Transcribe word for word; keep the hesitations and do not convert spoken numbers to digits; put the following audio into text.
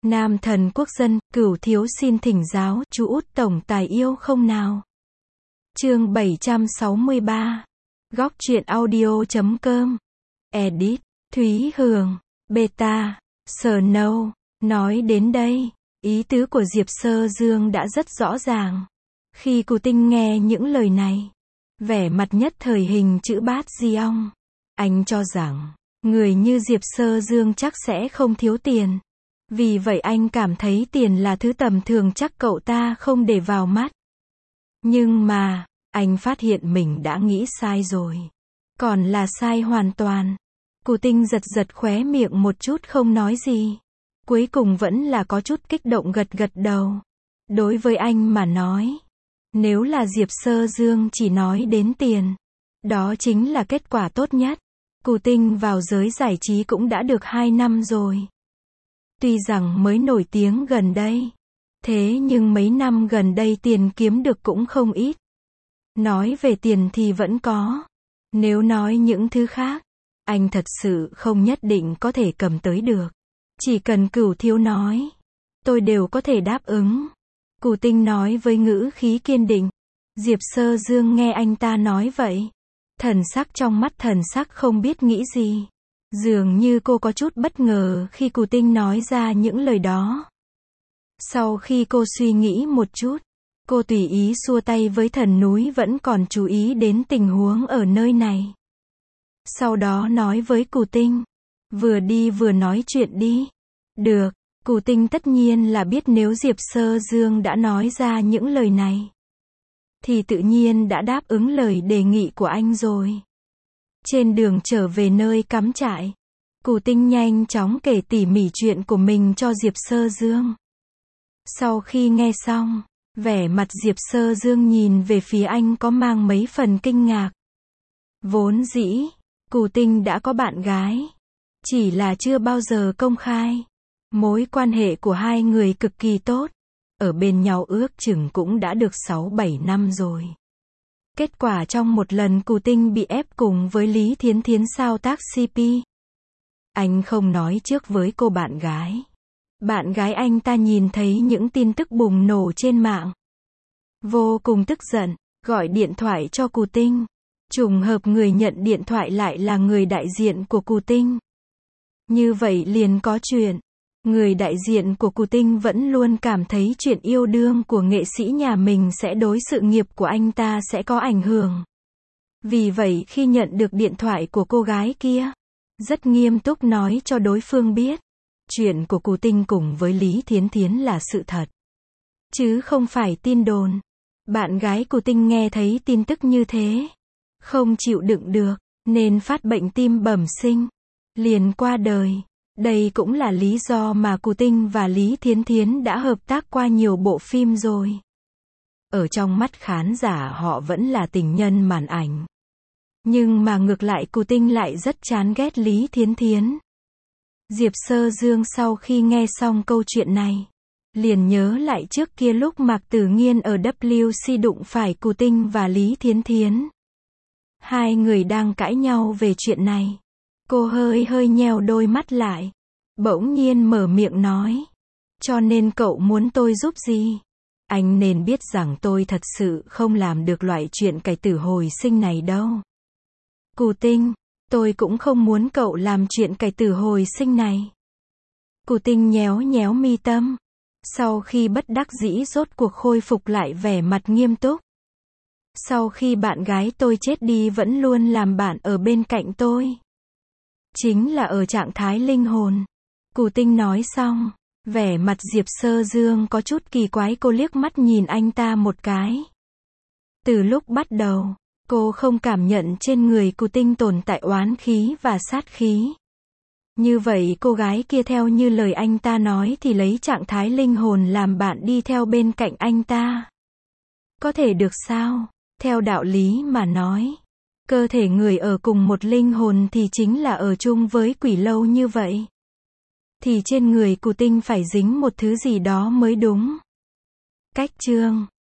Nam thần quốc dân, Cửu thiếu xin thỉnh giáo, chú út tổng tài yêu không nào? Chương bảy trăm sáu mươi ba. Góc truyện audio chấm com. Edit, Thúy Hường, Beta, Snow. Nói đến đây, ý tứ của Diệp Sơ Dương đã rất rõ ràng. Khi Cù Tinh nghe những lời này, vẻ mặt nhất thời hình chữ bát di ong. Anh cho rằng, người như Diệp Sơ Dương chắc sẽ không thiếu tiền. Vì vậy anh cảm thấy tiền là thứ tầm thường chắc cậu ta không để vào mắt. Nhưng mà, anh phát hiện mình đã nghĩ sai rồi. Còn là sai hoàn toàn. Cù Tinh giật giật khóe miệng một chút không nói gì. Cuối cùng vẫn là có chút kích động gật gật đầu. Đối với anh mà nói, nếu là Diệp Sơ Dương chỉ nói đến tiền, đó chính là kết quả tốt nhất. Cù Tinh vào giới giải trí cũng đã được hai năm rồi. Tuy rằng mới nổi tiếng gần đây, thế nhưng mấy năm gần đây tiền kiếm được cũng không ít. Nói về tiền thì vẫn có. Nếu nói những thứ khác, anh thật sự không nhất định có thể cầm tới được. Chỉ cần Cửu thiếu nói, tôi đều có thể đáp ứng. Cù Tinh nói với ngữ khí kiên định. Diệp Sơ Dương nghe anh ta nói vậy, thần sắc trong mắt thần sắc không biết nghĩ gì. Dường như cô có chút bất ngờ khi Cù Tinh nói ra những lời đó. Sau khi cô suy nghĩ một chút, cô tùy ý xua tay với thần núi vẫn còn chú ý đến tình huống ở nơi này. Sau đó nói với Cù Tinh, vừa đi vừa nói chuyện đi. Được, Cù Tinh tất nhiên là biết nếu Diệp Sơ Dương đã nói ra những lời này, thì tự nhiên đã đáp ứng lời đề nghị của anh rồi. Trên đường trở về nơi cắm trại, Cù Tinh nhanh chóng kể tỉ mỉ chuyện của mình cho Diệp Sơ Dương. Sau khi nghe xong, vẻ mặt Diệp Sơ Dương nhìn về phía anh có mang mấy phần kinh ngạc. Vốn dĩ, Cù Tinh đã có bạn gái, chỉ là chưa bao giờ công khai. Mối quan hệ của hai người cực kỳ tốt, ở bên nhau ước chừng cũng đã được sáu bảy năm rồi. Kết quả trong một lần Cù Tinh bị ép cùng với Lý Thiến Thiến sao tác xê pê. Anh không nói trước với cô bạn gái. Bạn gái anh ta nhìn thấy những tin tức bùng nổ trên mạng, vô cùng tức giận, gọi điện thoại cho Cù Tinh. Trùng hợp người nhận điện thoại lại là người đại diện của Cù Tinh. Như vậy liền có chuyện. Người đại diện của Cù Tinh vẫn luôn cảm thấy chuyện yêu đương của nghệ sĩ nhà mình sẽ đối sự nghiệp của anh ta sẽ có ảnh hưởng. Vì vậy khi nhận được điện thoại của cô gái kia, rất nghiêm túc nói cho đối phương biết, chuyện của Cù Tinh cùng với Lý Thiến Thiến là sự thật, chứ không phải tin đồn. Bạn gái Cù Tinh nghe thấy tin tức như thế, không chịu đựng được, nên phát bệnh tim bẩm sinh, liền qua đời. Đây cũng là lý do mà Cù Tinh và Lý Thiến Thiến đã hợp tác qua nhiều bộ phim rồi. Ở trong mắt khán giả họ vẫn là tình nhân màn ảnh. Nhưng mà ngược lại Cù Tinh lại rất chán ghét Lý Thiến Thiến. Diệp Sơ Dương sau khi nghe xong câu chuyện này, liền nhớ lại trước kia lúc Mạc Tử Nghiên ở W C đụng phải Cù Tinh và Lý Thiến Thiến. Hai người đang cãi nhau về chuyện này. Cô hơi hơi nheo đôi mắt lại, bỗng nhiên mở miệng nói. Cho nên cậu muốn tôi giúp gì? Anh nên biết rằng tôi thật sự không làm được loại chuyện cải tử hồi sinh này đâu. Cù Tinh, tôi cũng không muốn cậu làm chuyện cải tử hồi sinh này. Cù Tinh nhéo nhéo mi tâm. Sau khi bất đắc dĩ rốt cuộc khôi phục lại vẻ mặt nghiêm túc. Sau khi bạn gái tôi chết đi vẫn luôn làm bạn ở bên cạnh tôi. Chính là ở trạng thái linh hồn. Cù Tinh nói xong, vẻ mặt Diệp Sơ Dương có chút kỳ quái, cô liếc mắt nhìn anh ta một cái. Từ lúc bắt đầu, cô không cảm nhận trên người Cù Tinh tồn tại oán khí và sát khí. Như vậy cô gái kia theo như lời anh ta nói thì lấy trạng thái linh hồn làm bạn đi theo bên cạnh anh ta. Có thể được sao? Theo đạo lý mà nói, cơ thể người ở cùng một linh hồn thì chính là ở chung với quỷ lâu như vậy. Thì trên người Cù Tinh phải dính một thứ gì đó mới đúng. Cách chương